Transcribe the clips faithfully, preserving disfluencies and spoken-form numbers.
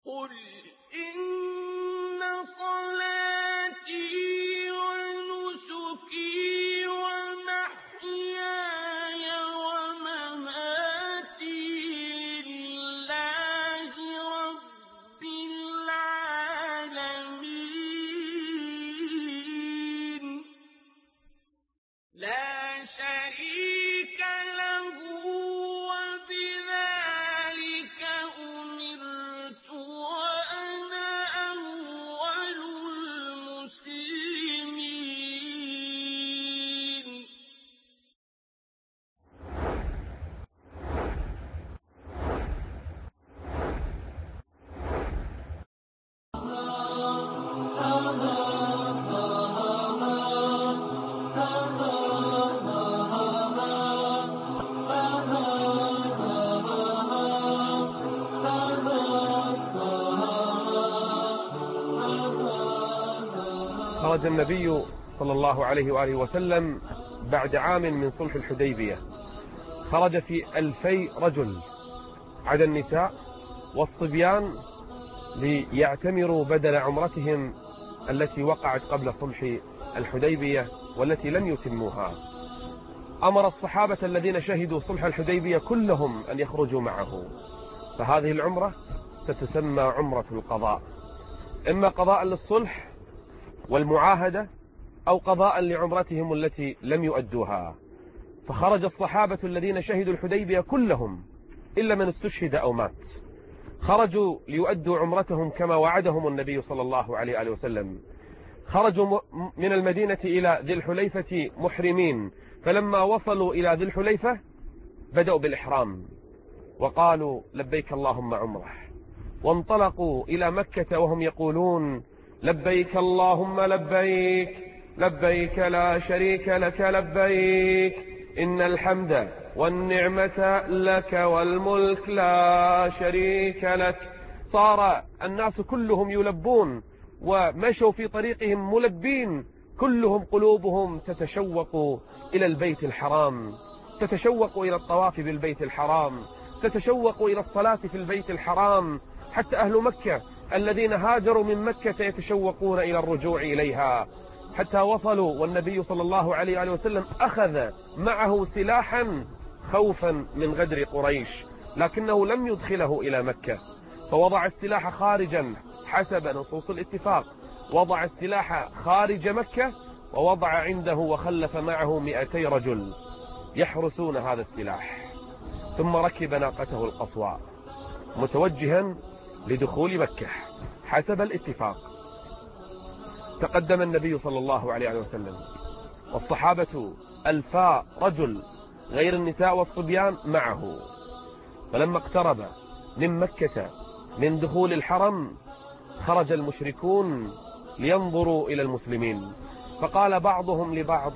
قل إن صلاتي ونسكي ومحياي ومماتي لله رب العالمين لا شريك له وبذلك أمرت وأنا أول المسلمين. خرج النبي صلى الله عليه وآله وسلم بعد عام من صلح الحديبية، خرج في ألفي رجل عدا النساء والصبيان ليعتمروا بدل عمرتهم التي وقعت قبل صلح الحديبية والتي لم يتموها. أمر الصحابة الذين شهدوا صلح الحديبية كلهم أن يخرجوا معه، فهذه العمرة ستسمى عمرة القضاء، إما قضاء للصلح والمعاهدة أو قضاء لعمرتهم التي لم يؤدوها. فخرج الصحابة الذين شهدوا الحديبية كلهم إلا من استشهد أو مات، خرجوا ليؤدوا عمرتهم كما وعدهم النبي صلى الله عليه وآله وسلم. خرجوا من المدينة إلى ذي الحليفة محرمين، فلما وصلوا إلى ذي الحليفة بدأوا بالإحرام وقالوا لبيك اللهم عمره، وانطلقوا إلى مكة وهم يقولون لبيك اللهم لبيك لبيك لا شريك لك لبيك إن الحمد والنعمة لك والملك لا شريك لك. صار الناس كلهم يلبون ومشوا في طريقهم ملبين، كلهم قلوبهم تتشوق إلى البيت الحرام، تتشوق إلى الطواف بالبيت الحرام، تتشوق إلى الصلاة في البيت الحرام. حتى أهل مكة الذين هاجروا من مكة يتشوقون إلى الرجوع إليها، حتى وصلوا والنبي صلى الله عليه وآله وسلم أخذ معه سلاحا خوفا من غدر قريش، لكنه لم يدخله إلى مكة، فوضع السلاح خارجا حسب نصوص الاتفاق، وضع السلاح خارج مكة ووضع عنده وخلف معه مئتي رجل يحرسون هذا السلاح، ثم ركب ناقته القصواء متوجها لدخول مكة حسب الاتفاق. تقدم النبي صلى الله عليه وسلم والصحابة ألفا رجل غير النساء والصبيان معه، فلما اقترب من مكة من دخول الحرم خرج المشركون لينظروا إلى المسلمين، فقال بعضهم لبعض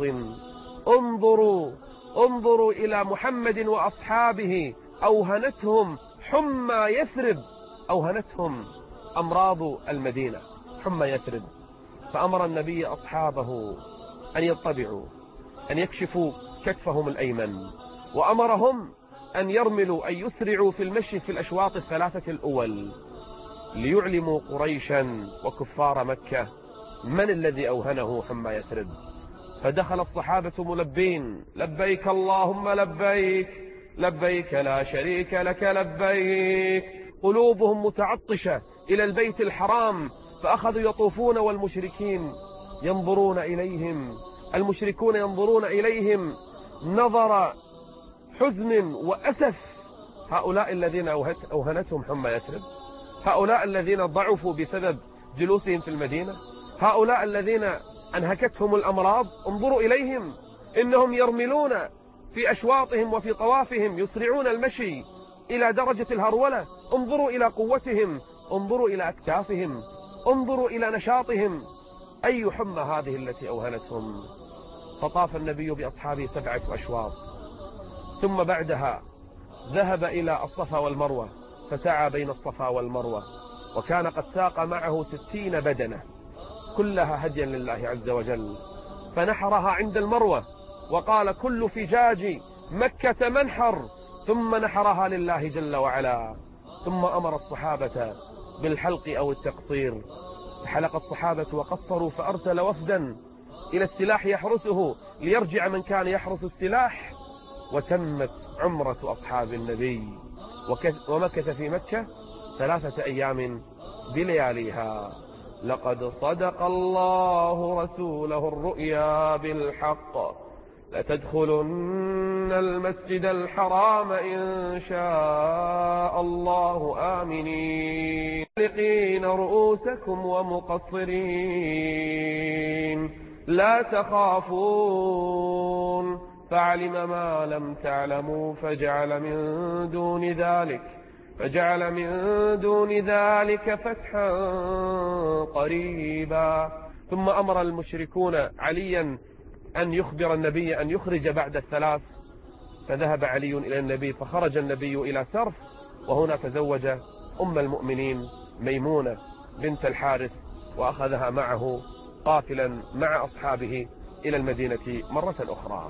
انظروا انظروا إلى محمد وأصحابه أوهنتهم حمى يثرب، أوهنتهم أمراض المدينة حمى يثرب. فأمر النبي أصحابه أن يطبعوا، أن يكشفوا كتفهم الأيمن، وأمرهم أن يرملوا، أن يسرعوا في المشي في الأشواط الثلاثة الأول ليعلموا قريشا وكفار مكة من الذي أوهنه حمى يثرب. فدخل الصحابة ملبين لبيك اللهم لبيك لبيك لا شريك لك لبيك، قلوبهم متعطشة إلى البيت الحرام، فأخذوا يطوفون والمشركين ينظرون إليهم، المشركون ينظرون إليهم نظر حزن وأسف. هؤلاء الذين أوهنتهم حمى يثرب، هؤلاء الذين ضعفوا بسبب جلوسهم في المدينة، هؤلاء الذين أنهكتهم الأمراض، انظروا إليهم إنهم يرملون في أشواطهم وفي طوافهم، يسرعون المشي إلى درجة الهرولة. انظروا إلى قوتهم، انظروا إلى أكتافهم، انظروا إلى نشاطهم، أي حمى هذه التي أوهنتهم. فطاف النبي بأصحابه سبعة أشواط، ثم بعدها ذهب إلى الصفا والمروة فسعى بين الصفا والمروة، وكان قد ساق معه ستين بدنة كلها هديا لله عز وجل، فنحرها عند المروة وقال كل فجاج مكة منحر، ثم نحرها لله جل وعلا. ثم أمر الصحابة بالحلق أو التقصير. حلق الصحابة وقصروا، فأرسل وفدا إلى السلاح يحرسه ليرجع من كان يحرس السلاح، وتمت عمرة أصحاب النبي، ومكث في مكة ثلاثة أيام بلياليها. لقد صدق الله رسوله الرؤيا بالحق، لتدخلن المسجد الحرام إن شاء الله آمنين محلقين رؤوسكم ومقصرين لا تخافون، فعلم ما لم تعلموا فجعل من دون ذلك فجعل من دون ذلك فتحا قريبا. ثم أمر المشركون عليا أن يخبر النبي أن يخرج بعد الثلاث، فذهب علي إلى النبي، فخرج النبي إلى سرف، وهنا تزوج أم المؤمنين ميمونة بنت الحارث، وأخذها معه قافلا مع أصحابه إلى المدينة مرة أخرى.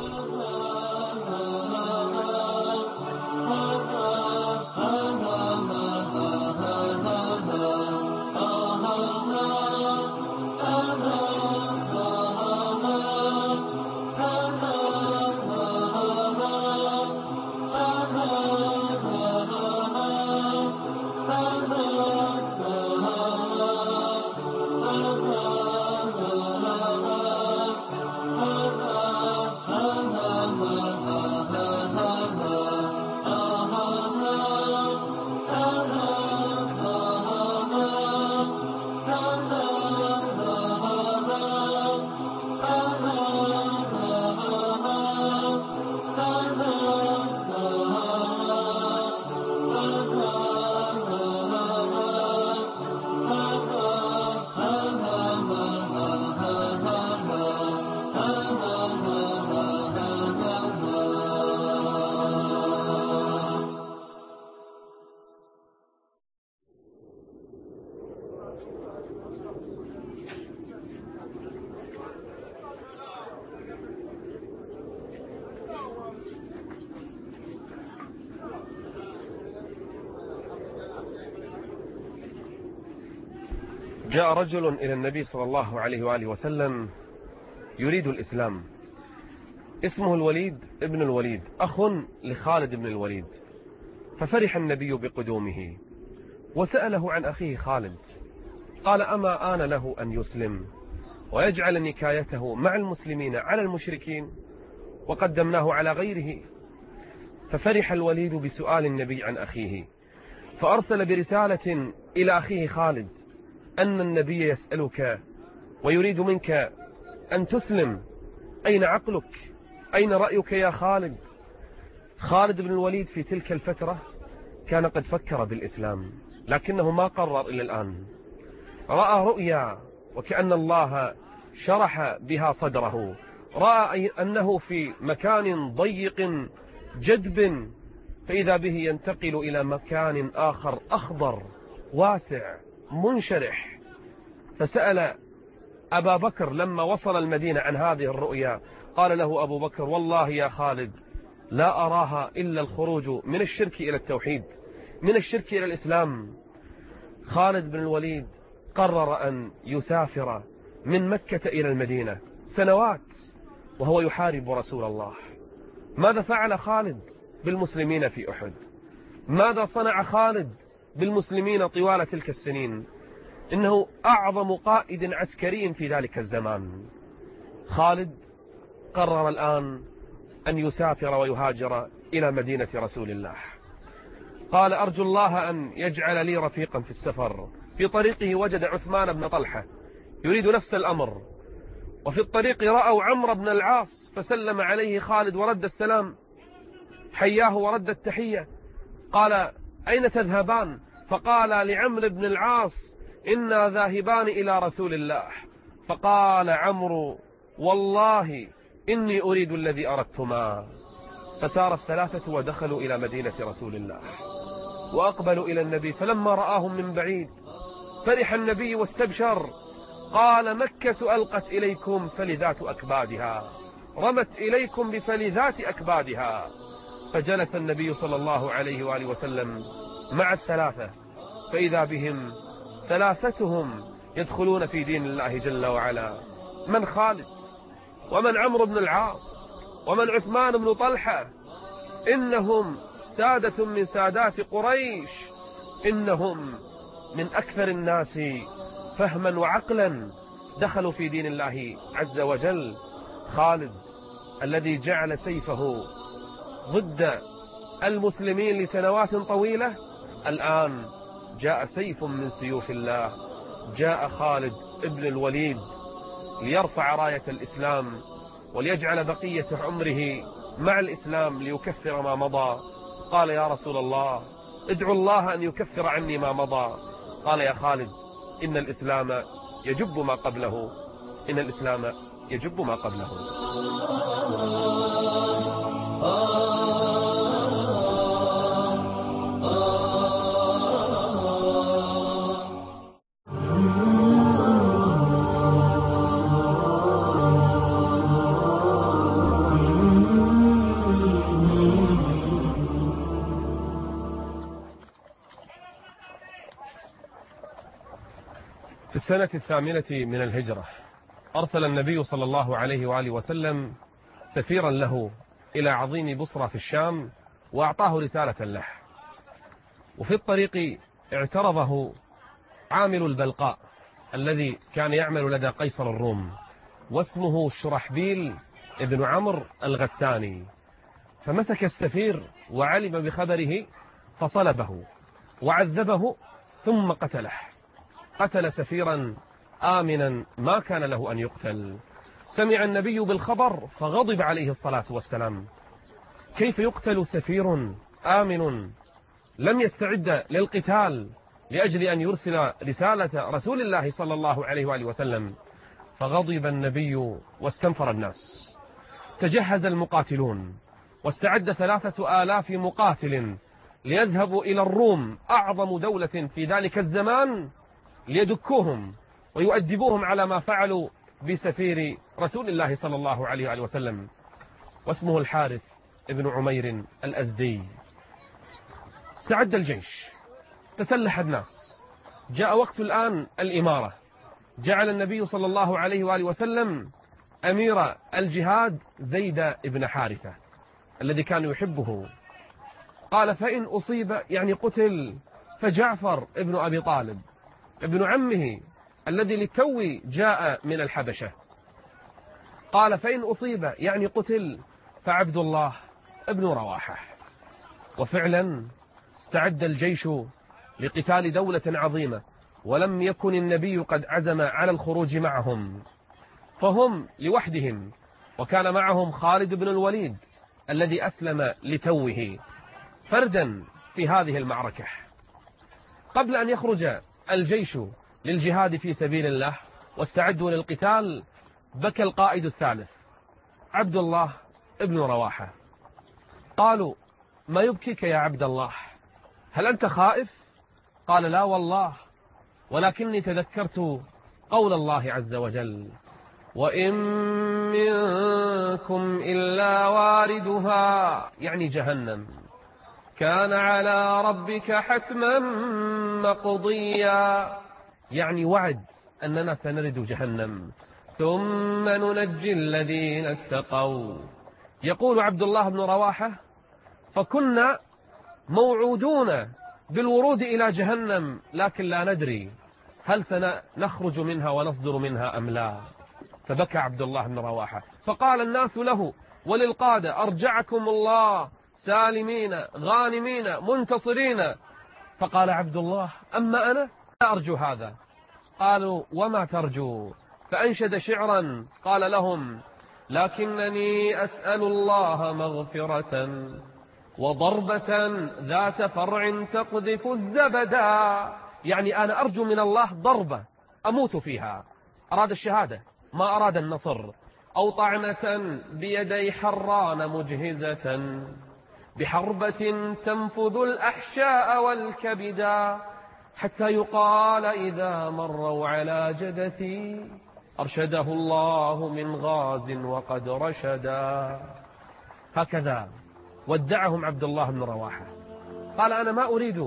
جاء رجل إلى النبي صلى الله عليه وآله وسلم يريد الإسلام، اسمه الوليد ابن الوليد، أخ لخالد بن الوليد. ففرح النبي بقدومه وسأله عن أخيه خالد، قال أما آن له أن يسلم ويجعل نكايته مع المسلمين على المشركين وقدمناه على غيره؟ ففرح الوليد بسؤال النبي عن أخيه، فأرسل برسالة إلى أخيه خالد أن النبي يسألك ويريد منك أن تسلم، أين عقلك؟ أين رأيك يا خالد؟ خالد بن الوليد في تلك الفترة كان قد فكر بالإسلام، لكنه ما قرر إلى الآن. رأى رؤيا وكأن الله شرح بها صدره، رأى أنه في مكان ضيق جدب، فإذا به ينتقل إلى مكان آخر أخضر واسع منشرح. فسأل أبا بكر لما وصل المدينة عن هذه الرؤيا، قال له أبو بكر والله يا خالد لا أراها إلا الخروج من الشرك إلى التوحيد، من الشرك إلى الإسلام. خالد بن الوليد قرر أن يسافر من مكة إلى المدينة سنوات وهو يحارب رسول الله. ماذا فعل خالد بالمسلمين في أحد؟ ماذا صنع خالد بالمسلمين طوال تلك السنين؟ إنه أعظم قائد عسكري في ذلك الزمان. خالد قرر الآن أن يسافر ويهاجر إلى مدينة رسول الله. قال أرجو الله أن يجعل لي رفيقا في السفر. في طريقه وجد عثمان بن طلحة يريد نفس الأمر، وفي الطريق رأوا عمرو بن العاص فسلم عليه خالد ورد السلام، حياه ورد التحية. قال أين تذهبان؟ فقال لعمرو بن العاص إنا ذاهبان إلى رسول الله. فقال عمرو والله إني أريد الذي أردتما. فسار الثلاثة ودخلوا إلى مدينة رسول الله وأقبلوا إلى النبي، فلما رآهم من بعيد فرح النبي واستبشر، قال مكة ألقت إليكم فلذات أكبادها، رمت إليكم بفلذات أكبادها. فجلس النبي صلى الله عليه وآله وسلم مع الثلاثة فإذا بهم ثلاثتهم يدخلون في دين الله جل وعلا. من خالد، ومن عمرو بن العاص، ومن عثمان بن طلحة. إنهم سادة من سادات قريش، إنهم من أكثر الناس فهما وعقلا دخلوا في دين الله عز وجل. خالد الذي جعل سيفه ضد المسلمين لسنوات طويلة، الآن جاء سيف من سيوف الله، جاء خالد ابن الوليد ليرفع راية الإسلام وليجعل بقية عمره مع الإسلام ليكفر ما مضى. قال يا رسول الله ادعو الله أن يكفر عني ما مضى. قال يا خالد إن الإسلام يجب ما قبله، إن الإسلام يجب ما قبله. في السنة الثامنة من الهجرة أرسل النبي صلى الله عليه وآله وسلم سفيرا له إلى عظيم بصرى في الشام، وأعطاه رسالة له. وفي الطريق اعترضه عامل البلقاء الذي كان يعمل لدى قيصر الروم، واسمه شرحبيل ابن عمرو الغساني. فمسك السفير وعلم بخبره فصلبه وعذبه ثم قتله. قتل سفيرا آمنا ما كان له أن يقتل. سمع النبي بالخبر فغضب عليه الصلاة والسلام. كيف يقتل سفير آمن لم يستعد للقتال لأجل أن يرسل رسالة رسول الله صلى الله عليه وآله وسلم؟ فغضب النبي واستنفر الناس. تجهز المقاتلون واستعد ثلاثة آلاف مقاتل ليذهبوا إلى الروم، أعظم دولة في ذلك الزمان، ليدكوهم ويؤدبوهم على ما فعلوا بسفير رسول الله صلى الله عليه وآله وسلم، واسمه الحارث ابن عمير الأزدي. استعد الجيش، تسلح الناس، جاء وقت الآن الإمارة. جعل النبي صلى الله عليه وآله وسلم أمير الجهاد زيد ابن حارثة الذي كان يحبه. قال فإن أصيب يعني قتل فجعفر ابن أبي طالب ابن عمه الذي للتو جاء من الحبشة. قال فإن أصيب يعني قتل فعبد الله ابن رواحة. وفعلا استعد الجيش لقتال دولة عظيمة، ولم يكن النبي قد عزم على الخروج معهم، فهم لوحدهم، وكان معهم خالد بن الوليد الذي أسلم لتوه فردا في هذه المعركة. قبل أن يخرج الجيش للجهاد في سبيل الله واستعدوا للقتال، بكى القائد الثالث عبد الله ابن رواحة. قالوا ما يبكيك يا عبد الله؟ هل أنت خائف؟ قال لا والله، ولكني تذكرت قول الله عز وجل وإن منكم إلا واردها، يعني جهنم، كان على ربك حتما مقضيا، يعني وعد أننا سنرد جهنم ثم ننجي الذين اتقوا. يقول عبد الله بن رواحة فكنا موعودون بالورود إلى جهنم، لكن لا ندري هل سنخرج منها ونصدر منها أم لا. فبكى عبد الله بن رواحة، فقال الناس له وللقادة أرجعكم الله سالمين غانمين منتصرين. فقال عبد الله أما أنا لا أرجو هذا. قالوا وما ترجو؟ فأنشد شعرا قال لهم لكنني أسأل الله مغفرة وضربة ذات فرع تقذف الزبدا، يعني أنا أرجو من الله ضربة أموت فيها، أراد الشهادة ما أراد النصر، أو طعنة بيدي حران مجهزة بحربة تنفذ الأحشاء والكبدا، حتى يقال إذا مروا على جدتي أرشده الله من غاز وقد رشدا. هكذا ودعهم عبد الله بن رواحة. قال أنا ما أريد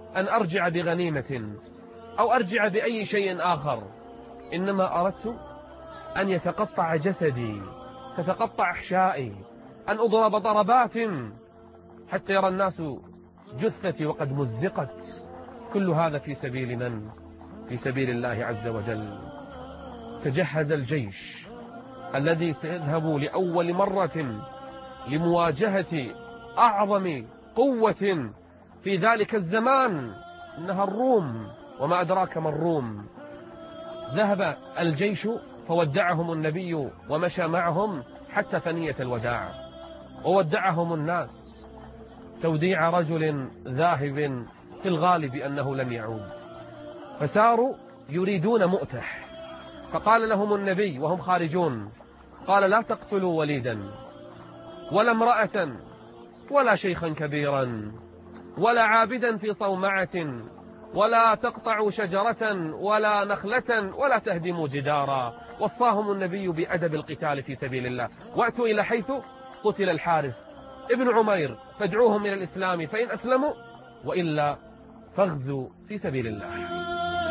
أن أرجع بغنيمة أو أرجع بأي شيء آخر، إنما أردت أن يتقطع جسدي، تتقطع أحشائي، أن أضرب ضربات حتى يرى الناس جثتي وقد مزقت. كل هذا في سبيل من؟ في سبيل الله عز وجل. تجهز الجيش الذي سيذهب لأول مرة لمواجهة أعظم قوة في ذلك الزمان، إنها الروم، وما أدراك ما الروم. ذهب الجيش فودعهم النبي ومشى معهم حتى ثنية الوداع، وودعهم الناس توديع رجل ذاهب في الغالب أنه لم يعود. فساروا يريدون مؤتح، فقال لهم النبي وهم خارجون، قال: لا تقتلوا وليدا ولا امرأة ولا شيخا كبيرا ولا عابدا في صومعة، ولا تقطعوا شجرة ولا نخلة ولا تهدموا جدارا. وصاهم النبي بأدب القتال في سبيل الله. وأتوا إلى حيث قتل الحارث ابن عمير فادعوهم إلى الإسلام، فإن أسلموا وإلا فاغزوا في سبيل الله.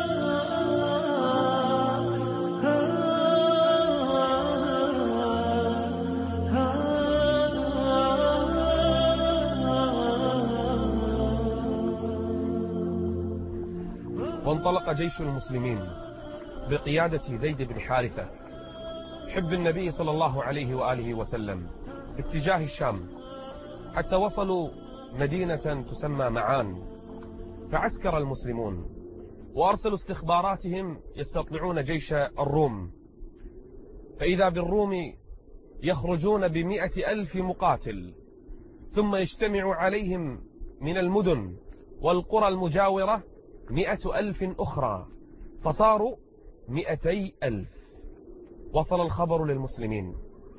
وانطلق جيش المسلمين بقيادة زيد بن حارثة حب النبي صلى الله عليه وآله وسلم باتجاه الشام، حتى وصلوا مدينة تسمى معان. فعسكر المسلمون وأرسلوا استخباراتهم يستطلعون جيش الروم، فإذا بالروم يخرجون بمئة ألف مقاتل، ثم يجتمع عليهم من المدن والقرى المجاورة مئة ألف أخرى، فصاروا مئتي ألف. وصل الخبر للمسلمين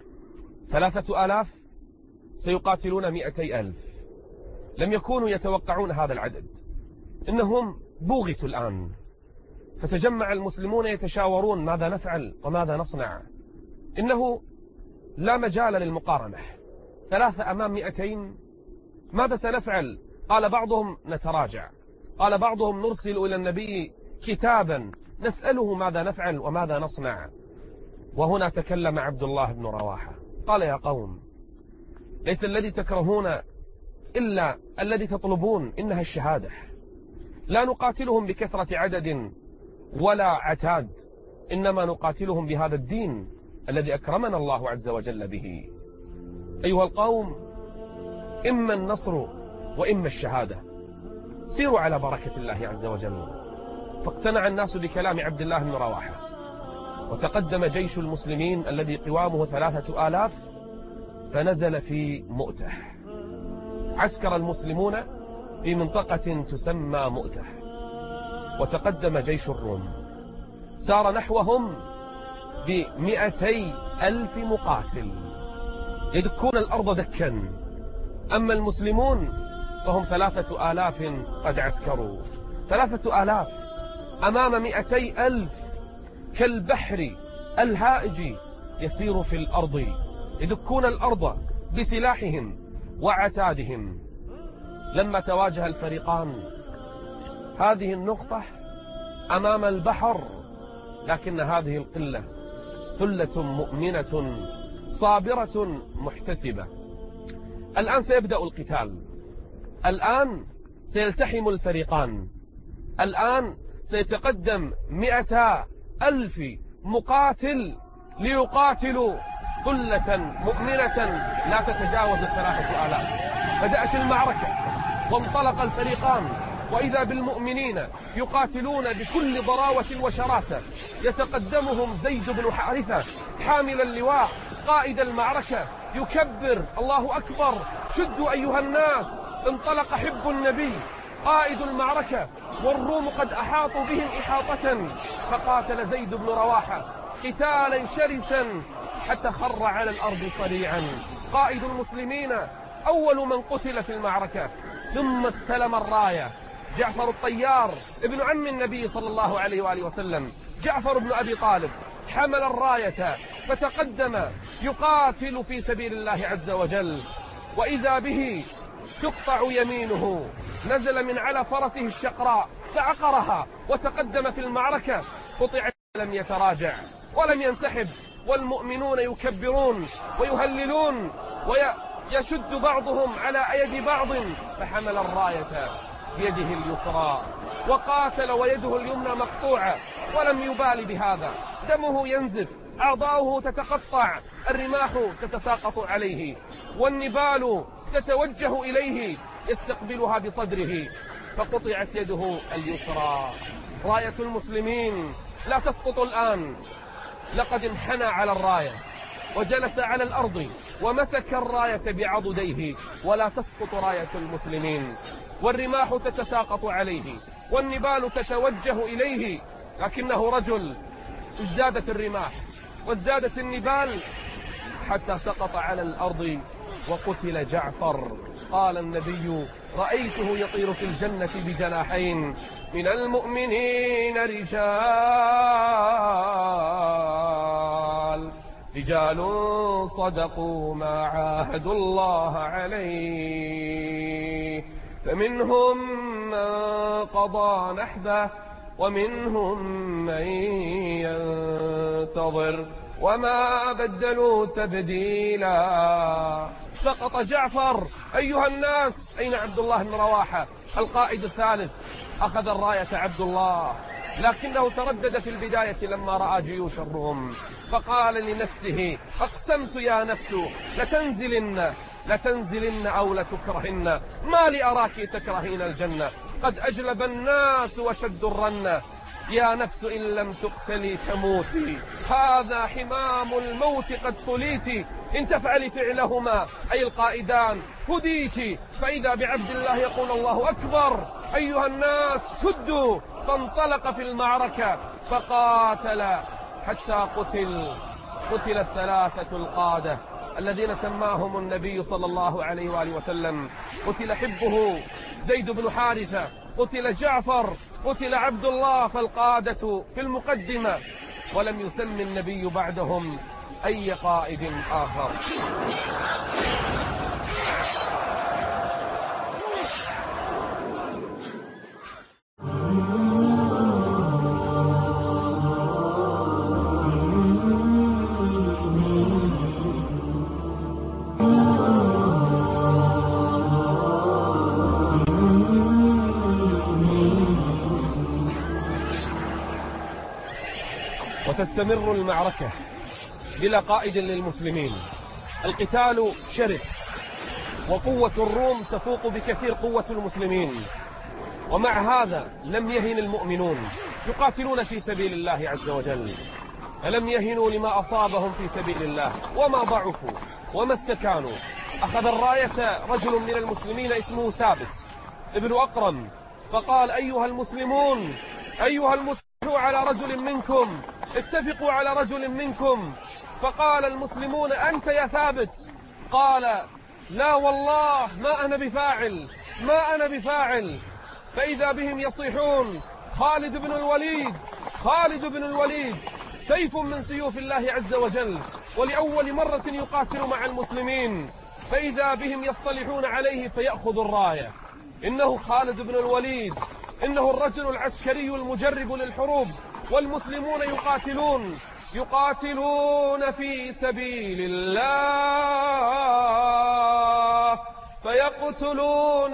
ثلاثة آلاف سيقاتلون مئتي ألف. لم يكونوا يتوقعون هذا العدد، إنهم بوغتوا الآن. فتجمع المسلمون يتشاورون ماذا نفعل وماذا نصنع. إنه لا مجال للمقارنة، ثلاثة أمام مئتين، ماذا سنفعل؟ قال بعضهم نتراجع، قال بعضهم نرسل إلى النبي كتابا نسأله ماذا نفعل وماذا نصنع. وهنا تكلم عبد الله بن رواحة قال: يا قوم، ليس الذي تكرهون إلا الذي تطلبون، إنها الشهادة. لا نقاتلهم بكثرة عدد ولا عتاد، إنما نقاتلهم بهذا الدين الذي أكرمنا الله عز وجل به. أيها القوم، إما النصر وإما الشهادة، سيروا على بركة الله عز وجل. فاقتنع الناس بكلام عبد الله بن رواحة، وتقدم جيش المسلمين الذي قوامه ثلاثة آلاف فنزل في مؤتح. عسكر المسلمون في منطقة تسمى مؤتح، وتقدم جيش الروم، سار نحوهم بمئتي ألف مقاتل يدكون الأرض دكا. أما المسلمون فهم ثلاثة آلاف قد عسكروا. ثلاثة آلاف أمام مئتي ألف كالبحر الهائج يسير في الأرض، يدكون الأرض بسلاحهم وعتادهم. لما تواجه الفريقان، هذه النقطة أمام البحر، لكن هذه القلة ثلة مؤمنة صابرة محتسبة. الآن سيبدأ القتال، الآن سيلتحم الفريقان، الآن سيتقدم مئتا ألف مقاتل ليقاتلوا ثلة مؤمنة لا تتجاوز الثلاثة آلاف. بدأت المعركة وانطلق الفريقان، وإذا بالمؤمنين يقاتلون بكل ضراوة وشراسة. يتقدمهم زيد بن حارثة حامل اللواء قائد المعركة يكبر: الله أكبر، شدوا أيها الناس. انطلق حب النبي قائد المعركة، والروم قد أحاطوا بهم إحاطة، فقاتل زيد بن رواحة قتالا شرسا حتى خر على الأرض صريعا. قائد المسلمين أول من قتل في المعركة. ثم استلم الراية جعفر الطيار ابن عم النبي صلى الله عليه وآله وسلم، جعفر بن أبي طالب، حمل الراية فتقدم يقاتل في سبيل الله عز وجل. وإذا به تقطع يمينه، نزل من على فرسه الشقراء فعقرها وتقدم في المعركة، قطعت لم يتراجع ولم ينسحب، والمؤمنون يكبرون ويهللون ويشد بعضهم على يد بعض، فحمل الراية بيده اليسرى وقاتل ويده اليمنى مقطوعة ولم يبال بهذا، دمه ينزف، أعضاؤه تتقطع، الرماح تتساقط عليه والنبال تتوجه إليه يستقبلها بصدره، فقطعت يده اليسرى. راية المسلمين لا تسقط الآن، لقد انحنى على الراية وجلس على الأرض ومسك الراية بعضديه، ولا تسقط راية المسلمين، والرماح تتساقط عليه والنبال تتوجه إليه، لكنه رجل ازدادت الرماح وازدادت النبال حتى سقط على الأرض وقتل جعفر. قال النبي: رأيته يطير في الجنة بجناحين، من المؤمنين رجال رجال صدقوا ما عاهدوا الله عليه، فمنهم من قضى نحبه ومنهم من ينتظر وما بدلوا تبديلا. سقط جعفر. أيها الناس، أين عبد الله بن رواحة القائد الثالث؟ أخذ الراية عبد الله، لكنه تردد في البداية لما رأى جيوش الروم، فقال لنفسه: أقسمت يا نفس لتنزلن لتنزلن أو لتكرهن، ما لي أراك تكرهين الجنة، قد أجلب الناس وشدوا الرنة، يا نفس إن لم تقتلي تموتي، هذا حمام الموت قد صليتي، إن تفعلي فعلهما أي القائدان هديتي. فإذا بعبد الله يقول: الله أكبر، أيها الناس هدوا، فانطلق في المعركة فقاتل حتى قتل قتل الثلاثة القادة الذين سماهم النبي صلى الله عليه وآله وسلم. قتل حبه زيد بن حارثة، قتل جعفر، قتل عبد الله، فالقادة في المقدمة، ولم يسم النبي بعدهم أي قائد آخر. وتستمر المعركة بلا قائد للمسلمين، القتال شرس، وقوة الروم تفوق بكثير قوة المسلمين، ومع هذا لم يهن المؤمنون، يقاتلون في سبيل الله عز وجل، فلم يهنوا لما أصابهم في سبيل الله، وما ضعفوا وما استكانوا. أخذ الراية رجل من المسلمين اسمه ثابت ابن أقرم، فقال: أيها المسلمون، أيها المسلمون، على رجل منكم، اتفقوا على رجل منكم. فقال المسلمون: أنت يا ثابت؟ قال: لا والله ما أنا بفاعل، ما أنا بفاعل. فإذا بهم يصيحون: خالد بن الوليد، خالد بن الوليد، سيف من سيوف الله عز وجل، ولأول مرة يقاتل مع المسلمين. فإذا بهم يصطلحون عليه فيأخذ الراية: إنه خالد بن الوليد، إنه الرجل العسكري المجرب للحروب. والمسلمون يقاتلون يقاتلون في سبيل الله، فيقتلون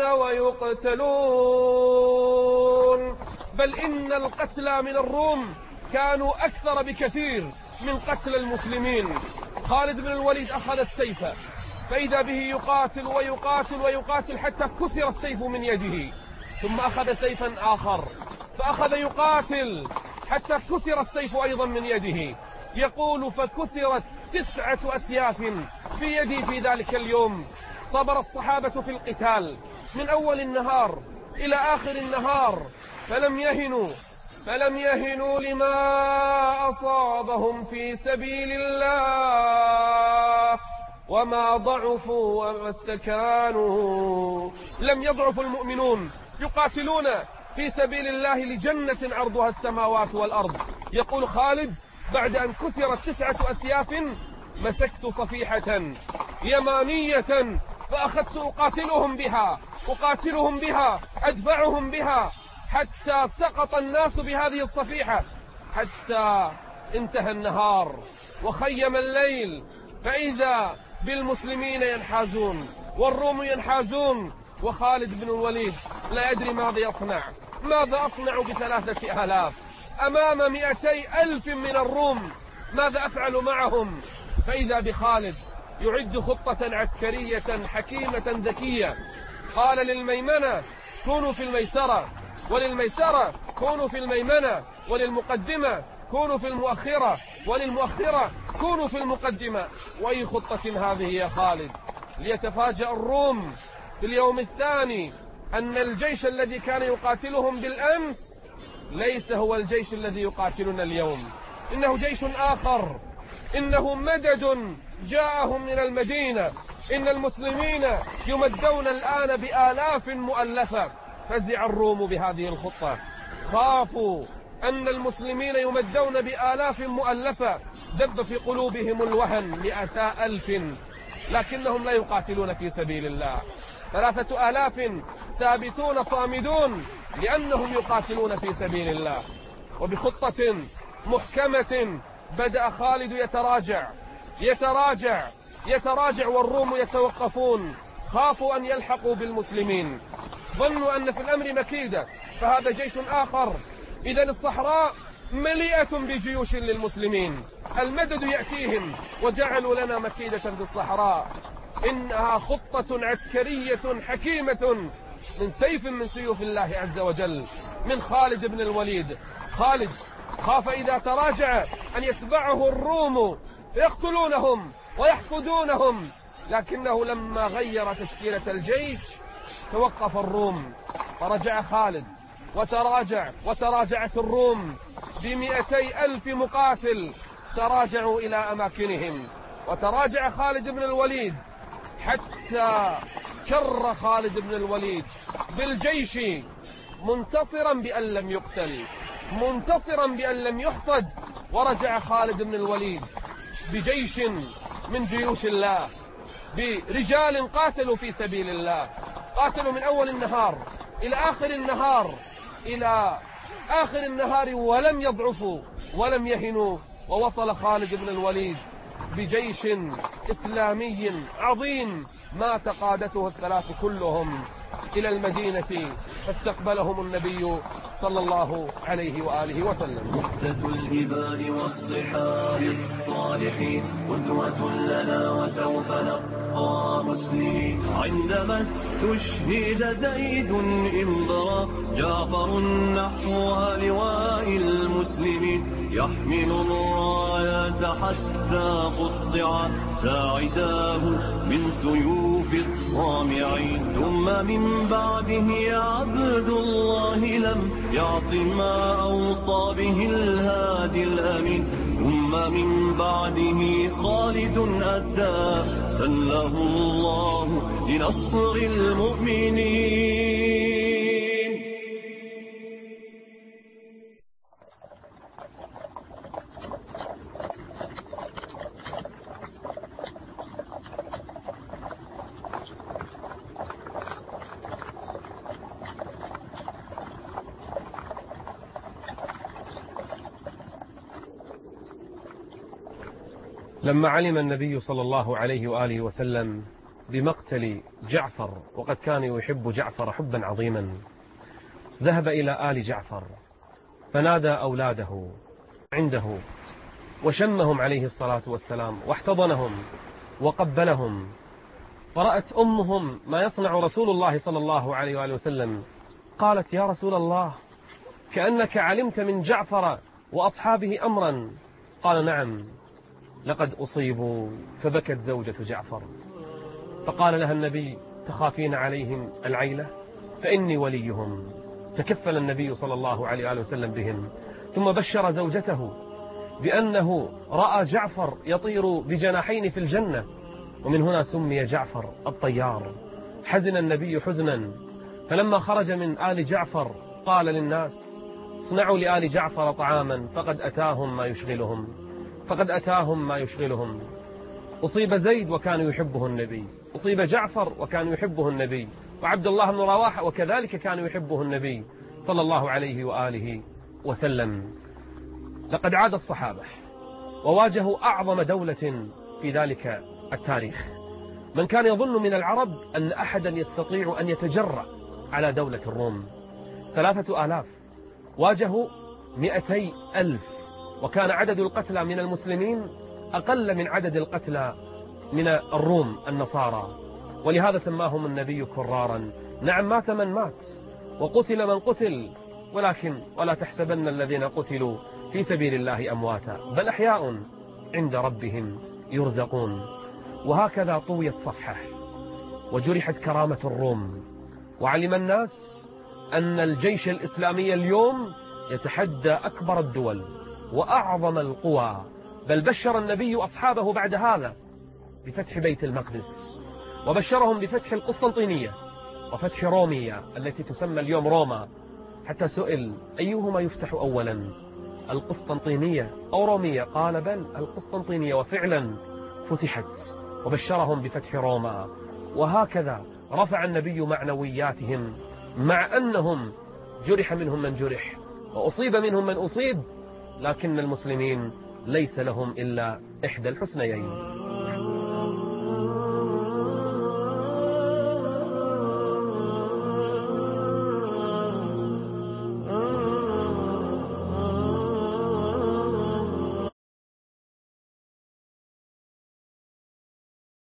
ويقتلون، بل إن القتلى من الروم كانوا أكثر بكثير من قتل المسلمين. خالد بن الوليد أخذ السيف، فإذا به يقاتل ويقاتل ويقاتل حتى كسر السيف من يده، ثم أخذ سيفا آخر فأخذ يقاتل حتى كسر السيف أيضا من يده. يقول: فكسرت تسعة أسياف في يدي في ذلك اليوم. صبر الصحابة في القتال من أول النهار إلى آخر النهار، فلم يهنوا فلم يهنوا لما أصابهم في سبيل الله، وما ضعفوا وما استكانوا. لم يضعف المؤمنون، يقاتلون في سبيل الله لجنة عرضها السماوات والأرض. يقول خالد: بعد أن كسرت تسعة أسياف مسكت صفيحة يمانية فأخذت أقاتلهم بها أقاتلهم بها أدفعهم بها حتى سقط الناس بهذه الصفيحة، حتى انتهى النهار وخيم الليل، فإذا بالمسلمين ينحازون والروم ينحازون، وخالد بن الوليد لا يدري ماذا يصنع. ماذا أصنع بثلاثة آلاف أمام مئتي ألف من الروم؟ ماذا أفعل معهم؟ فإذا بخالد يعد خطة عسكرية حكيمة ذكية. قال للميمنة كونوا في الميسرة، وللميسرة كونوا في الميمنة، وللمقدمة كونوا في المؤخرة، وللمؤخرة كونوا في المقدمة. وأي خطة هذه يا خالد؟ ليتفاجأ الروم في اليوم الثاني أن الجيش الذي كان يقاتلهم بالأمس ليس هو الجيش الذي يقاتلنا اليوم، إنه جيش آخر، إنه مدد جاءهم من المدينة، إن المسلمين يمدون الآن بآلاف مؤلفة. فزع الروم بهذه الخطة، خافوا أن المسلمين يمدون بآلاف مؤلفة، دب في قلوبهم الوهن مئتا ألف، لكنهم لا يقاتلون في سبيل الله. ثلاثة آلاف ثابتون صامدون لأنهم يقاتلون في سبيل الله. وبخطة محكمة بدأ خالد يتراجع يتراجع يتراجع والروم يتوقفون، خافوا أن يلحقوا بالمسلمين، ظنوا أن في الأمر مكيدة، فهذا جيش آخر. إذا الصحراء مليئة بجيوش للمسلمين، المدد يأتيهم، وجعلوا لنا مكيدة في الصحراء. إنها خطة عسكرية حكيمة من سيف من سيوف الله عز وجل، من خالد بن الوليد. خالد خاف إذا تراجع أن يتبعه الروم يقتلونهم ويحفدونهم، لكنه لما غير تشكيلة الجيش توقف الروم، فرجع خالد وتراجع، وتراجعت الروم بمئتي ألف مقاتل، تراجعوا إلى أماكنهم. وتراجع خالد بن الوليد حتى كر خالد بن الوليد بالجيش منتصرا بأن لم يقتل، منتصرا بأن لم يحصد. ورجع خالد بن الوليد بجيش من جيوش الله، برجال قاتلوا في سبيل الله، قاتلوا من أول النهار إلى آخر النهار إلى آخر النهار ولم يضعفوا ولم يهنوا. ووصل خالد بن الوليد بجيش إسلامي عظيم ما تقادته الثلاث كلهم إلى المدينة، فاستقبلهم النبي صلى الله عليه وآله وسلم. مهتة الجبال والصحاب الصالحين قدوة لنا وسوف نبقى مسلمين. عندما استشهد زيد انبرى جعفر نحو لواء المسلمين، يحمل الراية حتى قطع ساعداه من سيوف الطامعين. ثم من بعده عبد الله لم يعص ما أوصى به الهادي الأمين. ثم من بعده خالد أتى سله الله لنصر المؤمنين. لما علم النبي صلى الله عليه وآله وسلم بمقتل جعفر، وقد كان يحب جعفر حبا عظيما، ذهب إلى آل جعفر فنادى أولاده عنده وشمهم عليه الصلاة والسلام واحتضنهم وقبلهم. فرأت أمهم ما يصنع رسول الله صلى الله عليه وآله وسلم، قالت: يا رسول الله، كأنك علمت من جعفر وأصحابه أمرا. قال: نعم، لقد أصيبوا. فبكت زوجة جعفر، فقال لها النبي: تخافين عليهم العيلة؟ فإني وليهم. تكفل النبي صلى الله عليه وآله وسلم بهم، ثم بشر زوجته بأنه رأى جعفر يطير بجناحين في الجنة، ومن هنا سمي جعفر الطيار. حزن النبي حزنا، فلما خرج من آل جعفر قال للناس: اصنعوا لآل جعفر طعاما، فقد أتاهم ما يشغلهم فقد أتاهم ما يشغلهم. أصيب زيد وكان يحبه النبي، أصيب جعفر وكان يحبه النبي، وعبد الله بن رواحة وكذلك كان يحبه النبي صلى الله عليه وآله وسلم. لقد عاد الصحابة وواجهوا أعظم دولة في ذلك التاريخ. من كان يظن من العرب أن أحدا يستطيع أن يتجرأ على دولة الروم. ثلاثة آلاف واجهوا مئتي ألف، وكان عدد القتلى من المسلمين أقل من عدد القتلى من الروم النصارى، ولهذا سماهم النبي كرارا. نعم، مات من مات وقتل من قتل، ولكن ولا تحسبن الذين قتلوا في سبيل الله أمواتا بل أحياء عند ربهم يرزقون. وهكذا طويت صفحة وجرحت كرامة الروم، وعلم الناس أن الجيش الإسلامي اليوم يتحدى أكبر الدول وأعظم القوى. بل بشر النبي أصحابه بعد هذا بفتح بيت المقدس، وبشرهم بفتح القسطنطينية وفتح رومية التي تسمى اليوم روما. حتى سئل أيهما يفتح أولا، القسطنطينية أو رومية؟ قال بل القسطنطينية، وفعلا فتحت، وبشرهم بفتح روما. وهكذا رفع النبي معنوياتهم، مع أنهم جرح منهم من جرح وأصيب منهم من أصيب، لكن المسلمين ليس لهم إلا إحدى الحسنيين.